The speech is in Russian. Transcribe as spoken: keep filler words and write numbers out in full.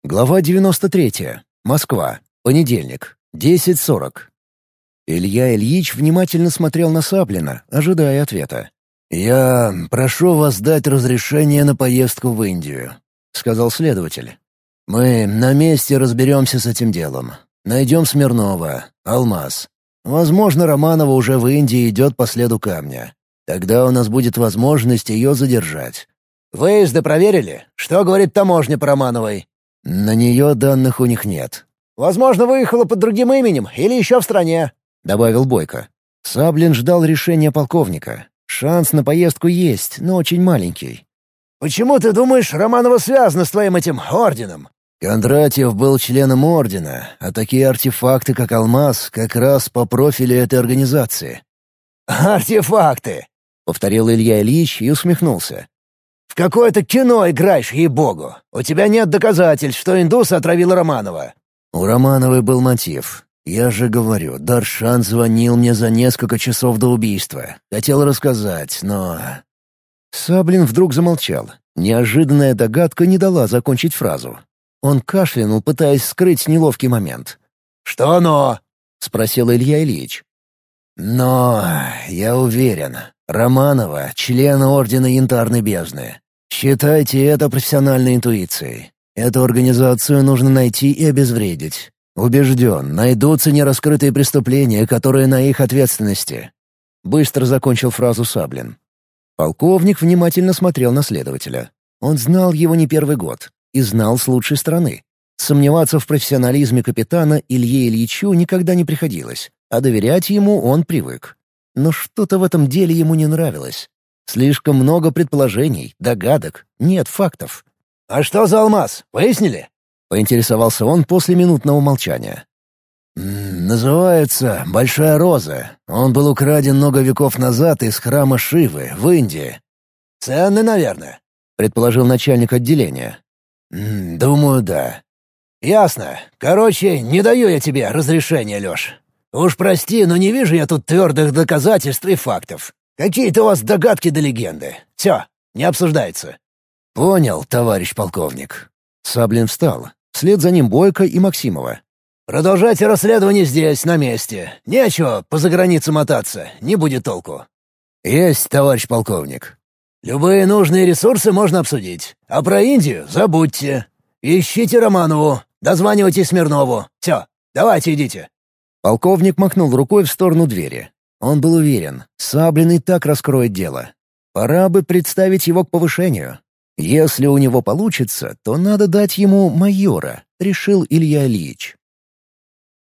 Глава девяносто третья. Москва. Понедельник. десять сорок. Илья Ильич внимательно смотрел на Саблина, ожидая ответа. «Я прошу вас дать разрешение на поездку в Индию», — сказал следователь. «Мы на месте разберемся с этим делом. Найдем Смирнова, Алмаз. Возможно, Романова уже в Индии идет по следу камня. Тогда у нас будет возможность ее задержать». «Выезды проверили? Что говорит таможня по Романовой?» «На нее данных у них нет». «Возможно, выехала под другим именем или еще в стране», — добавил Бойко. Саблин ждал решения полковника. Шанс на поездку есть, но очень маленький. «Почему ты думаешь, Романова связана с твоим этим орденом?» Кондратьев был членом ордена, а такие артефакты, как алмаз, как раз по профилю этой организации. «Артефакты!» — повторил Илья Ильич и усмехнулся. «В какое-то кино играешь, ей-богу! У тебя нет доказательств, что индус отравил Романова!» У Романовой был мотив. Я же говорю, Даршан звонил мне за несколько часов до убийства. Хотел рассказать, но... Саблин вдруг замолчал. Неожиданная догадка не дала закончить фразу. Он кашлянул, пытаясь скрыть неловкий момент. «Что «но»?» — спросил Илья Ильич. «Но я уверен, Романова — член Ордена Янтарной Бездны. Считайте это профессиональной интуицией. Эту организацию нужно найти и обезвредить. Убежден, найдутся нераскрытые преступления, которые на их ответственности». Быстро закончил фразу Саблин. Полковник внимательно смотрел на следователя. Он знал его не первый год и знал с лучшей стороны. Сомневаться в профессионализме капитана Илье Ильичу никогда не приходилось, а доверять ему он привык. Но что-то в этом деле ему не нравилось. Слишком много предположений, догадок, нет фактов. «А что за алмаз? Выяснили?» — поинтересовался он после минутного молчания. «Называется «Большая роза». Он был украден много веков назад из храма Шивы в Индии». «Ценный, наверное», — предположил начальник отделения. «Думаю, да». «Ясно. Короче, не даю я тебе разрешения, Лёш. Уж прости, но не вижу я тут твердых доказательств и фактов. Какие-то у вас догадки да легенды. Все, не обсуждается». «Понял, товарищ полковник». Саблин встал. Вслед за ним Бойко и Максимова. «Продолжайте расследование здесь, на месте. Нечего по загранице мотаться, не будет толку». «Есть, товарищ полковник». «Любые нужные ресурсы можно обсудить. А про Индию забудьте. Ищите Романову, дозванивайтесь Смирнову. Все, давайте идите». Полковник махнул рукой в сторону двери. Он был уверен, Саблин и так раскроет дело. Пора бы представить его к повышению. Если у него получится, то надо дать ему майора, решил Илья Ильич.